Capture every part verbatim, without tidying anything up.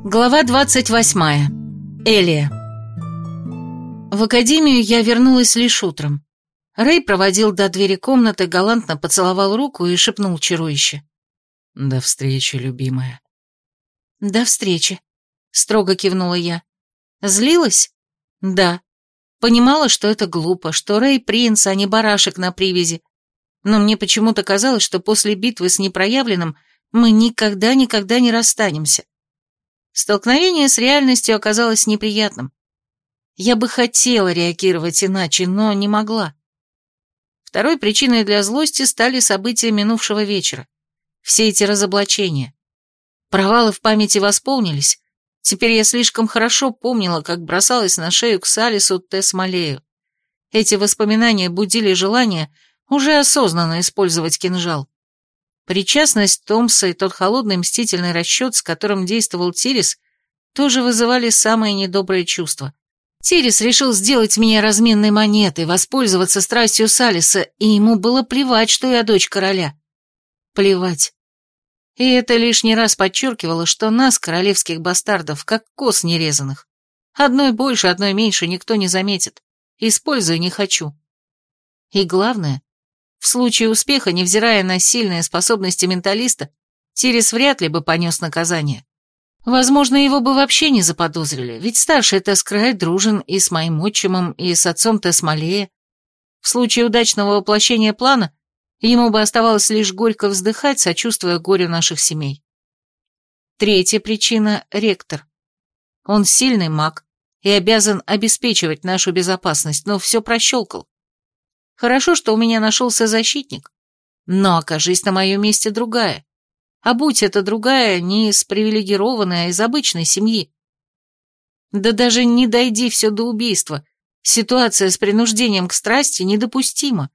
Глава двадцать восьмая. Элия. В академию я вернулась лишь утром. Рэй проводил до двери комнаты, галантно поцеловал руку и шепнул чарующе: «До встречи, любимая». «До встречи», — строго кивнула я. Злилась? Да. Понимала, что это глупо, что Рэй принц, а не барашек на привязи. Но мне почему-то казалось, что после битвы с непроявленным мы никогда-никогда не расстанемся. Столкновение с реальностью оказалось неприятным. Я бы хотела реагировать иначе, но не могла. Второй причиной для злости стали события минувшего вечера. Все эти разоблачения. Провалы в памяти восполнились. Теперь я слишком хорошо помнила, как бросалась на шею к Салису Тесс Малею. Эти воспоминания будили желание уже осознанно использовать кинжал. Причастность Томса и тот холодный мстительный расчет, с которым действовал Тирис, тоже вызывали самые недобрые чувства. Тирис решил сделать меня разменной монетой, воспользоваться страстью Салиса, и ему было плевать, что я дочь короля. Плевать. И это лишний раз подчеркивало, что нас, королевских бастардов, как коз нерезанных. Одной больше, одной меньше никто не заметит. Используй не хочу. И главное, в случае успеха, невзирая на сильные способности менталиста, Тирис вряд ли бы понес наказание. Возможно, его бы вообще не заподозрили, ведь старший Тесс Край дружен и с моим отчимом, и с отцом Тесс Малея. В случае удачного воплощения плана ему бы оставалось лишь горько вздыхать, сочувствуя горю наших семей. Третья причина — ректор. Он сильный маг и обязан обеспечивать нашу безопасность, но все прощелкал. Хорошо, что у меня нашелся защитник, но окажись на моем месте другая. А будь это другая не из привилегированной, а из обычной семьи. Да даже не дойди все до убийства, ситуация с принуждением к страсти недопустима.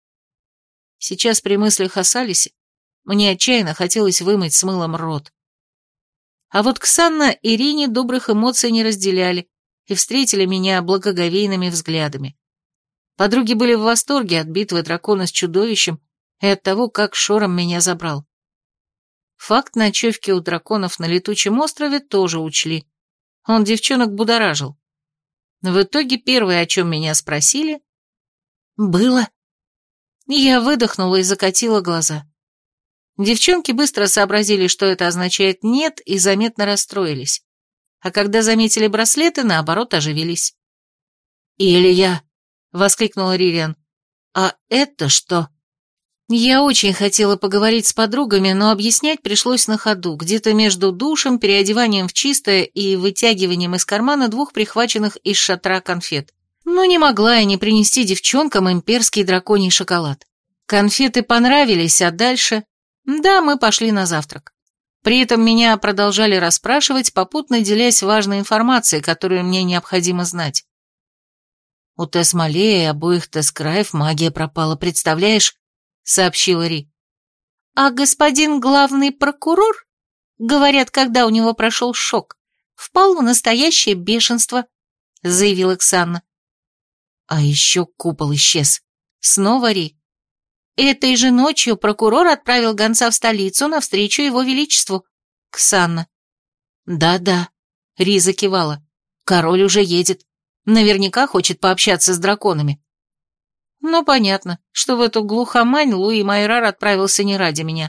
Сейчас при мыслях о Салисе мне отчаянно хотелось вымыть с мылом рот. А вот Ксанна и Рине добрых эмоций не разделяли и встретили меня благоговейными взглядами. Подруги были в восторге от битвы дракона с чудовищем и от того, как Шором меня забрал. Факт ночевки у драконов на летучем острове тоже учли. Он девчонок будоражил. В итоге первое, о чем меня спросили, было... Я выдохнула и закатила глаза. Девчонки быстро сообразили, что это означает «нет», и заметно расстроились. А когда заметили браслеты, наоборот, оживились. «Илья!» — воскликнула Ририан. «А это что?» Я очень хотела поговорить с подругами, но объяснять пришлось на ходу, где-то между душем, переодеванием в чистое и вытягиванием из кармана двух прихваченных из шатра конфет. Но не могла я не принести девчонкам имперский драконий шоколад. Конфеты понравились, а дальше... Да, мы пошли на завтрак. При этом меня продолжали расспрашивать, попутно делясь важной информацией, которую мне необходимо знать. «У Тесс Малея и обоих Тесс Краев магия пропала, представляешь?» — сообщила Ри. «А господин главный прокурор, говорят, когда у него прошел шок, впал в настоящее бешенство», — заявила Ксанна. «А еще купол исчез. Снова Ри. Этой же ночью прокурор отправил гонца в столицу навстречу его величеству». Ксанна. «Да-да», — Ри закивала. «Король уже едет. Наверняка хочет пообщаться с драконами». Ну, понятно, что в эту глухомань Луи Майрар отправился не ради меня.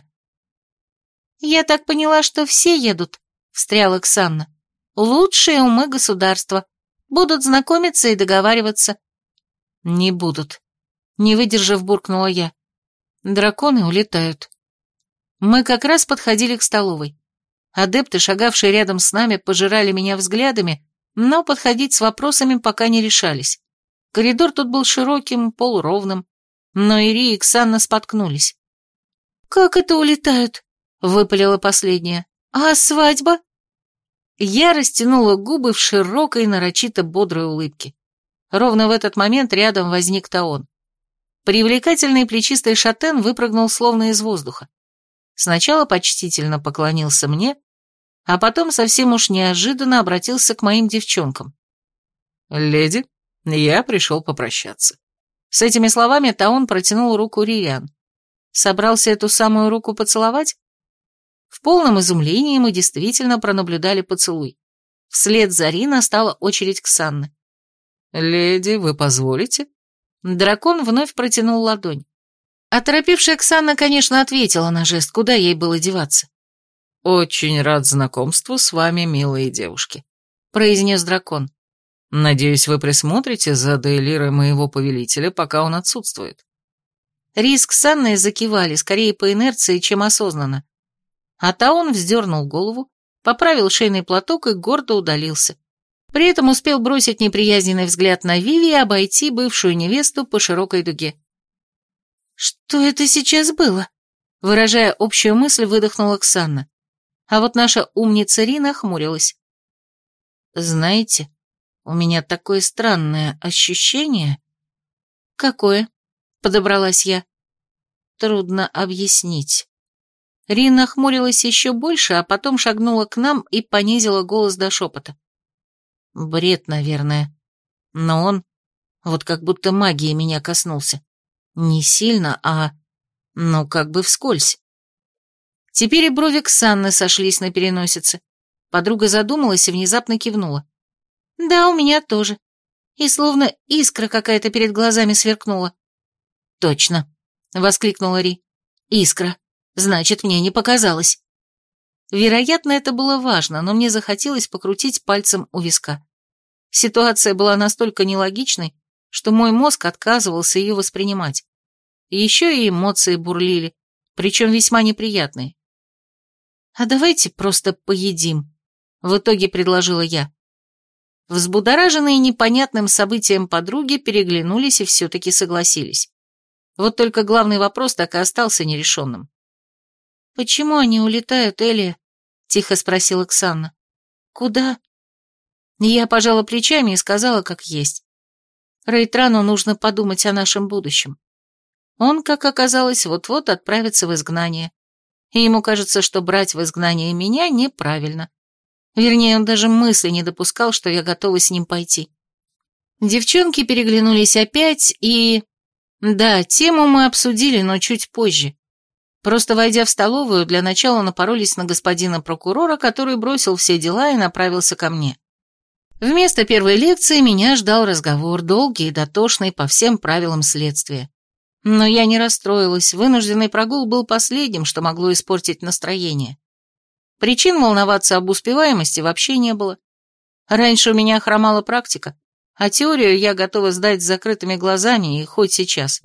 «Я так поняла, что все едут», — встряла Ксанна. «Лучшие умы государства. Будут знакомиться и договариваться». «Не будут», — не выдержав, буркнула я. «Драконы улетают». Мы как раз подходили к столовой. Адепты, шагавшие рядом с нами, пожирали меня взглядами, но подходить с вопросами пока не решались. Коридор тут был широким, полуровным, но Ири и Ксанна споткнулись. «Как это улетают?» — выпалила последняя. «А свадьба?» Я растянула губы в широкой, нарочито бодрой улыбке. Ровно в этот момент рядом возник Таон. Привлекательный плечистый шатен выпрыгнул словно из воздуха. Сначала почтительно поклонился мне, а потом совсем уж неожиданно обратился к моим девчонкам. «Леди, я пришел попрощаться». С этими словами Таон протянул руку Ририан. Собрался эту самую руку поцеловать? В полном изумлении мы действительно пронаблюдали поцелуй. Вслед за Ри настала очередь Ксанны. «Леди, вы позволите?» Дракон вновь протянул ладонь. Оторопевшая Ксанна, конечно, ответила на жест, куда ей было деваться. «Очень рад знакомству с вами, милые девушки», — произнес дракон. «Надеюсь, вы присмотрите за Дейлирой моего повелителя, пока он отсутствует». Ри с Ксанной закивали, скорее по инерции, чем осознанно. А Таон вздернул голову, поправил шейный платок и гордо удалился. При этом успел бросить неприязненный взгляд на Виви и обойти бывшую невесту по широкой дуге. «Что это сейчас было?» Выражая общую мысль, выдохнула Ксанна. А вот наша умница Ри нахмурилась. «Знаете, у меня такое странное ощущение...» «Какое?» — подобралась я. «Трудно объяснить». Ри нахмурилась еще больше, а потом шагнула к нам и понизила голос до шепота. «Бред, наверное. Но он... вот как будто магией меня коснулся. Не сильно, а... ну, как бы вскользь». Теперь и брови Ксанны сошлись на переносице. Подруга задумалась и внезапно кивнула. «Да, у меня тоже. И словно искра какая-то перед глазами сверкнула». «Точно», — воскликнула Ри. «Искра. Значит, мне не показалось». Вероятно, это было важно, но мне захотелось покрутить пальцем у виска. Ситуация была настолько нелогичной, что мой мозг отказывался ее воспринимать. Еще и эмоции бурлили, причем весьма неприятные. «А давайте просто поедим», — в итоге предложила я. Взбудораженные непонятным событием подруги переглянулись и все-таки согласились. Вот только главный вопрос так и остался нерешенным. «Почему они улетают, Элия?» — тихо спросила Ксанна. «Куда?» Я пожала плечами и сказала, как есть. Рейтрану нужно подумать о нашем будущем. Он, как оказалось, вот-вот отправится в изгнание. И ему кажется, что брать в изгнание меня неправильно. Вернее, он даже мысли не допускал, что я готова с ним пойти. Девчонки переглянулись опять и... Да, тему мы обсудили, но чуть позже. Просто войдя в столовую, для начала напоролись на господина прокурора, который бросил все дела и направился ко мне. Вместо первой лекции меня ждал разговор, долгий и дотошный по всем правилам следствия. Но я не расстроилась, вынужденный прогул был последним, что могло испортить настроение. Причин волноваться об успеваемости вообще не было. Раньше у меня хромала практика, а теорию я готова сдать с закрытыми глазами и хоть сейчас.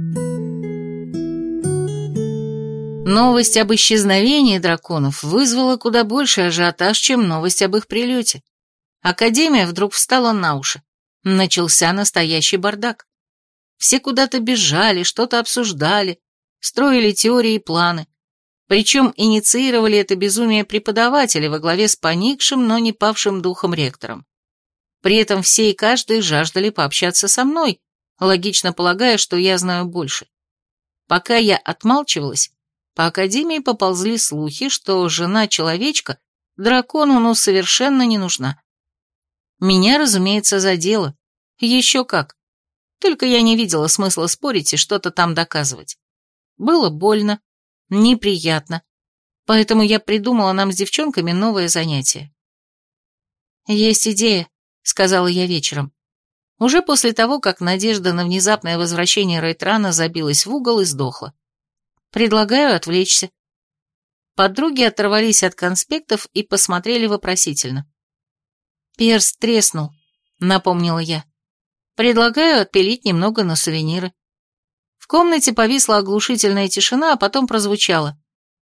Новость об исчезновении драконов вызвала куда больше ажиотаж, чем новость об их прилете. Академия вдруг встала на уши. Начался настоящий бардак. Все куда-то бежали, что-то обсуждали, строили теории и планы. Причем инициировали это безумие преподаватели во главе с поникшим, но не павшим духом ректором. При этом все и каждый жаждали пообщаться со мной, логично полагая, что я знаю больше. Пока я отмалчивалась, по академии поползли слухи, что жена-человечка дракону ну совершенно не нужна. Меня, разумеется, задело. Еще как. Только я не видела смысла спорить и что-то там доказывать. Было больно, неприятно. Поэтому я придумала нам с девчонками новое занятие. «Есть идея», — сказала я вечером. Уже после того, как надежда на внезапное возвращение Рейтрана забилась в угол и сдохла. «Предлагаю отвлечься». Подруги оторвались от конспектов и посмотрели вопросительно. «Перст треснул», — напомнила я. «Предлагаю отпилить немного на сувениры». В комнате повисла оглушительная тишина, а потом прозвучало.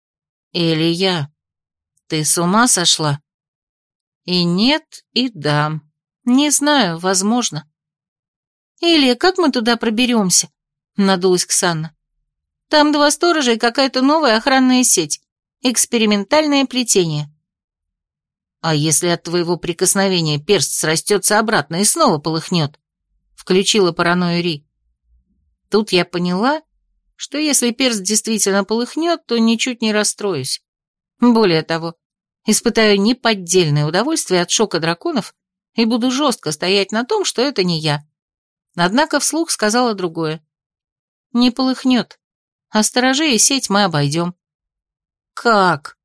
«Илья, ты с ума сошла?» И нет, и да. Не знаю, возможно. «Илья, как мы туда проберемся?» — надулась Ксанна. «Там два сторожа и какая-то новая охранная сеть. Экспериментальное плетение». «А если от твоего прикосновения перст срастется обратно и снова полыхнет?» — включила паранойю Ри. Тут я поняла, что если перст действительно полыхнет, то ничуть не расстроюсь. Более того, испытаю неподдельное удовольствие от шока драконов и буду жестко стоять на том, что это не я. Однако вслух сказала другое. «Не полыхнет, а сторожей и сеть мы обойдем». «Как?»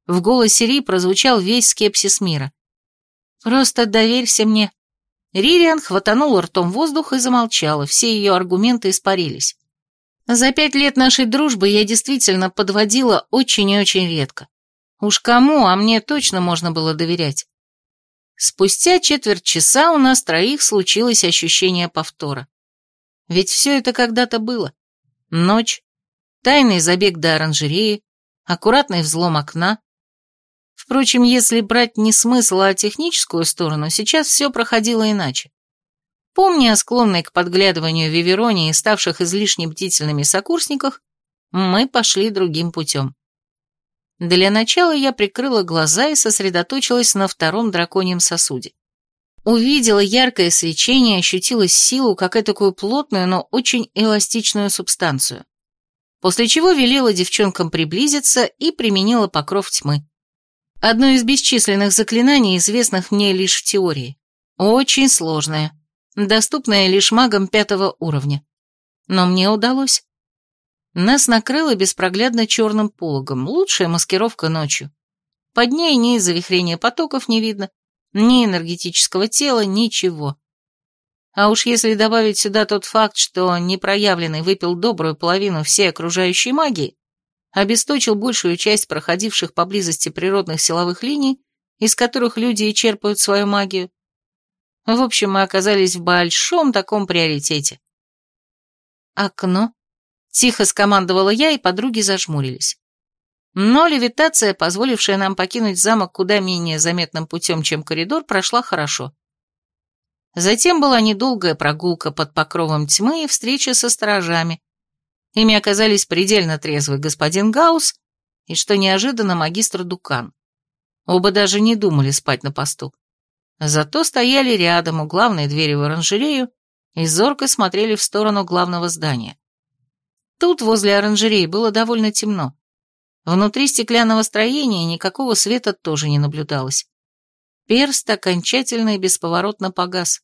В голосе Ри прозвучал весь скепсис мира. «Просто доверься мне». Ририан хватанула ртом воздух и замолчала, все ее аргументы испарились. За пять лет нашей дружбы я действительно подводила очень и очень редко. Уж кому, а мне точно можно было доверять. Спустя четверть часа у нас троих случилось ощущение повтора. Ведь все это когда-то было. Ночь, тайный забег до оранжереи, аккуратный взлом окна. Впрочем, если брать не смысл, а техническую сторону, сейчас все проходило иначе. Помня о склонной к подглядыванию Вивероне и ставших излишне бдительными сокурсниках, мы пошли другим путем. Для начала я прикрыла глаза и сосредоточилась на втором драконьем сосуде. Увидела яркое свечение, ощутила силу, как этакую плотную, но очень эластичную субстанцию. После чего велела девчонкам приблизиться и применила покров тьмы. Одно из бесчисленных заклинаний, известных мне лишь в теории. Очень сложное, доступное лишь магам пятого уровня. Но мне удалось. Нас накрыло беспроглядно черным пологом, лучшая маскировка ночью. Под ней ни завихрения потоков не видно, ни энергетического тела, ничего. А уж если добавить сюда тот факт, что непроявленный выпил добрую половину всей окружающей магии, обесточил большую часть проходивших поблизости природных силовых линий, из которых люди и черпают свою магию. В общем, мы оказались в большом таком приоритете. «Окно», — тихо скомандовала я, и подруги зажмурились. Но левитация, позволившая нам покинуть замок куда менее заметным путем, чем коридор, прошла хорошо. Затем была недолгая прогулка под покровом тьмы и встреча со сторожами. Ими оказались предельно трезвый господин Гаус и, что неожиданно, магистр Дукан. Оба даже не думали спать на посту. Зато стояли рядом у главной двери в оранжерею и зорко смотрели в сторону главного здания. Тут, возле оранжереи, было довольно темно. Внутри стеклянного строения никакого света тоже не наблюдалось. Перст окончательно и бесповоротно погас.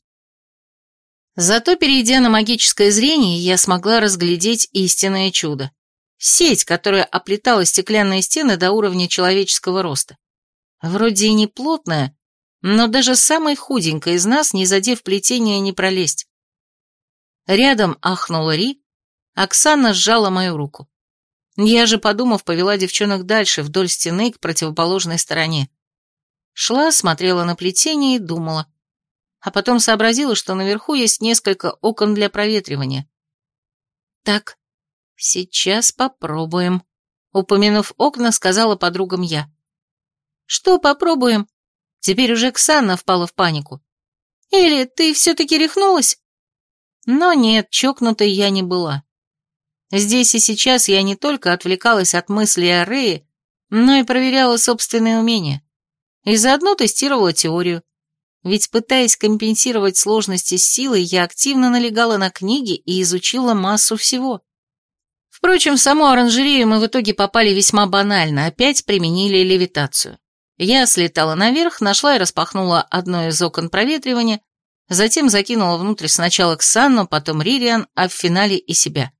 Зато, перейдя на магическое зрение, я смогла разглядеть истинное чудо. Сеть, которая оплетала стеклянные стены до уровня человеческого роста. Вроде и не плотная, но даже самой худенькой из нас, не задев плетение, не пролезть. Рядом ахнула Ри, Оксана сжала мою руку. Я же, подумав, повела девчонок дальше, вдоль стены, к противоположной стороне. Шла, смотрела на плетение и думала. А потом сообразила, что наверху есть несколько окон для проветривания. «Так, сейчас попробуем», — упомянув окна, сказала подругам я. «Что попробуем?» Теперь уже Оксана впала в панику. «Или ты все-таки рехнулась?» Но нет, чокнутой я не была. Здесь и сейчас я не только отвлекалась от мыслей о Рее, но и проверяла собственные умения. И заодно тестировала теорию. Ведь, пытаясь компенсировать сложности с силой, я активно налегала на книги и изучила массу всего. Впрочем, в саму оранжерею мы в итоге попали весьма банально, опять применили левитацию. Я слетала наверх, нашла и распахнула одно из окон проветривания, затем закинула внутрь сначала Ксанну, потом Ририан, а в финале и себя.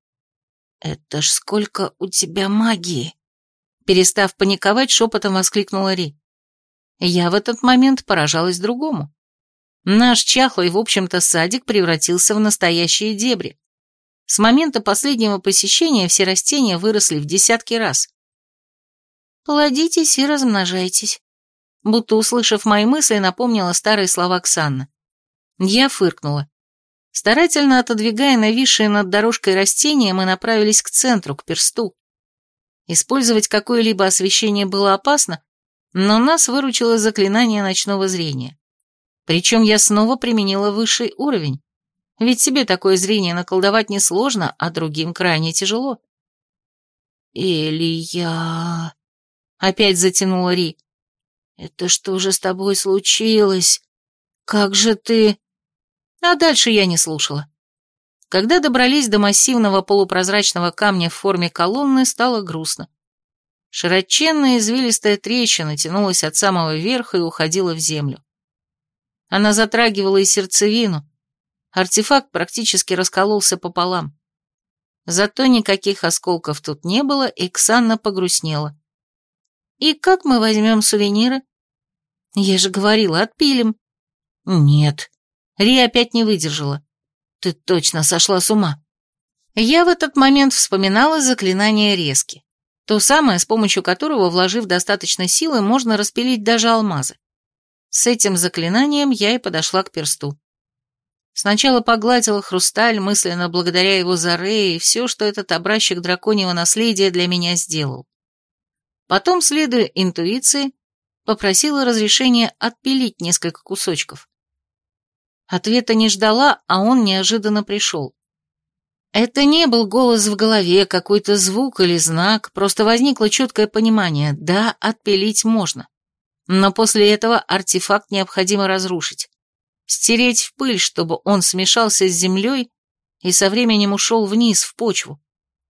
«Это ж сколько у тебя магии!» Перестав паниковать, шепотом воскликнула Ри. Я в этот момент поражалась другому. Наш чахлый, в общем-то, садик превратился в настоящие дебри. С момента последнего посещения все растения выросли в десятки раз. «Плодитесь и размножайтесь», будто, услышав мои мысли, напомнила старые слова Ксанны. Я фыркнула. Старательно отодвигая нависшие над дорожкой растения, мы направились к центру, к персту. Использовать какое-либо освещение было опасно, но нас выручило заклинание ночного зрения. Причем я снова применила высший уровень, ведь себе такое зрение наколдовать несложно, а другим крайне тяжело. «Илья...» — опять затянула Ри. «Это что же с тобой случилось? Как же ты...» А дальше я не слушала. Когда добрались до массивного полупрозрачного камня в форме колонны, стало грустно. Широченная извилистая трещина тянулась от самого верха и уходила в землю. Она затрагивала и сердцевину. Артефакт практически раскололся пополам. Зато никаких осколков тут не было, и Ксанна погрустнела. И как мы возьмем сувениры? Я же говорила, отпилим. Нет. Ри опять не выдержала. Ты точно сошла с ума. Я в этот момент вспоминала заклинание резки. То самое, с помощью которого, вложив достаточно силы, можно распилить даже алмазы. С этим заклинанием я и подошла к персту. Сначала погладила хрусталь, мысленно благодаря его за Рея и все, что этот образчик драконьего наследия для меня сделал. Потом, следуя интуиции, попросила разрешения отпилить несколько кусочков. Ответа не ждала, а он неожиданно пришел. Это не был голос в голове, какой-то звук или знак, просто возникло четкое понимание: да, отпилить можно. Но после этого артефакт необходимо разрушить. Стереть в пыль, чтобы он смешался с землей и со временем ушел вниз, в почву.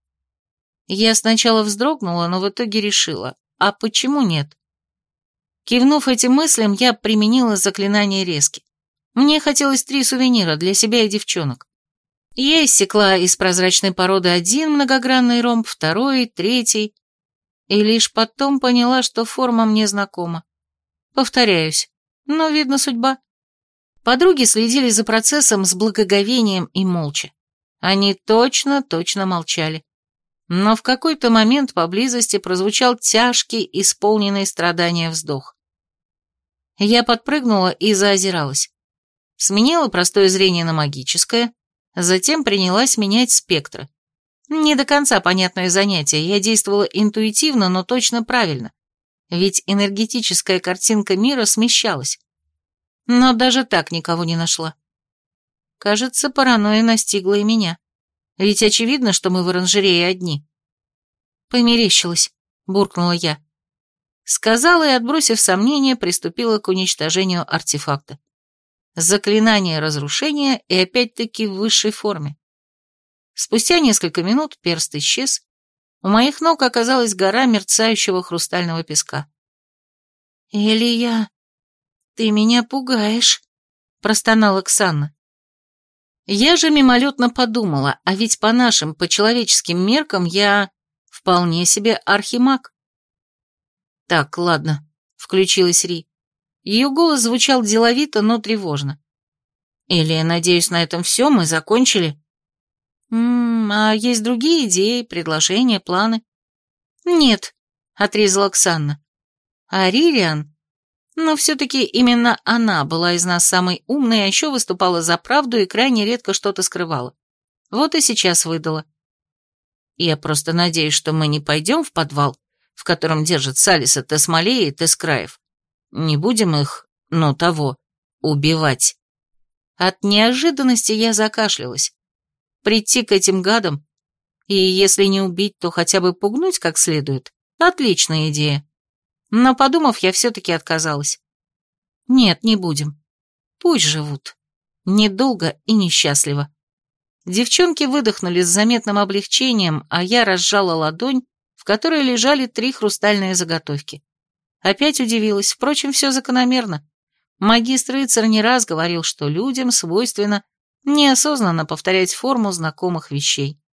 Я сначала вздрогнула, но в итоге решила: а почему нет? Кивнув этим мыслям, я применила заклинание резки. Мне хотелось три сувенира для себя и девчонок. Я иссекла из прозрачной породы один многогранный ромб, второй, третий, и лишь потом поняла, что форма мне знакома. Повторяюсь, но, видно, судьба. Подруги следили за процессом с благоговением и молча. Они точно-точно молчали. Но в какой-то момент поблизости прозвучал тяжкий, исполненный страдания вздох. Я подпрыгнула и заозиралась. Сменила простое зрение на магическое, затем принялась менять спектры. Не до конца понятное занятие, я действовала интуитивно, но точно правильно, ведь энергетическая картинка мира смещалась. Но даже так никого не нашла. Кажется, паранойя настигла и меня, ведь очевидно, что мы в оранжерее одни. Померещилась, буркнула я. Сказала и, отбросив сомнения, приступила к уничтожению артефакта. Заклинание разрушения и опять-таки в высшей форме. Спустя несколько минут перст исчез. У моих ног оказалась гора мерцающего хрустального песка. «Илья, ты меня пугаешь», — простонала Ксанна. Я же мимолетно подумала, а ведь по нашим, по человеческим меркам я вполне себе архимаг. «Так, ладно», — включилась Ри. Ее голос звучал деловито, но тревожно. «Или, надеюсь, на этом все, мы закончили?» «М-м, а есть другие идеи, предложения, планы?» «Нет», — отрезала Оксана. «А Ририан? Но все-таки именно она была из нас самой умной, а еще выступала за правду и крайне редко что-то скрывала. Вот и сейчас выдала. Я просто надеюсь, что мы не пойдем в подвал, в котором держат Салиса, Тесмалея и Тескраев. Не будем их, ну того, убивать». От неожиданности я закашлялась. Прийти к этим гадам, и если не убить, то хотя бы пугнуть как следует, отличная идея. Но, подумав, я все-таки отказалась. Нет, не будем. Пусть живут. Недолго и несчастливо. Девчонки выдохнули с заметным облегчением, а я разжала ладонь, в которой лежали три хрустальные заготовки. Опять удивилась, впрочем, все закономерно. Магистр Ицер не раз говорил, что людям свойственно неосознанно повторять форму знакомых вещей.